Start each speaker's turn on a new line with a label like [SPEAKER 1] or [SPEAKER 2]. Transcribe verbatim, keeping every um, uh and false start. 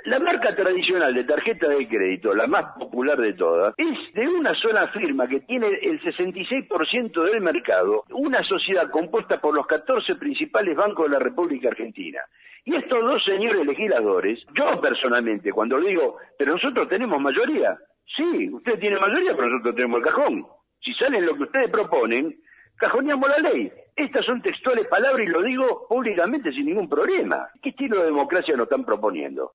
[SPEAKER 1] La marca tradicional de tarjeta de crédito, la más popular de todas, es de una sola firma que tiene el sesenta y seis por ciento del mercado, una sociedad compuesta por los catorce principales bancos de la República Argentina. Y estos dos señores legisladores, yo personalmente, cuando le digo, pero nosotros tenemos mayoría, sí, usted tiene mayoría, pero nosotros tenemos el cajón. Si salen lo que ustedes proponen, cajoneamos la ley. Estas son textuales palabras y lo digo públicamente sin ningún problema. ¿Qué estilo de democracia nos están proponiendo?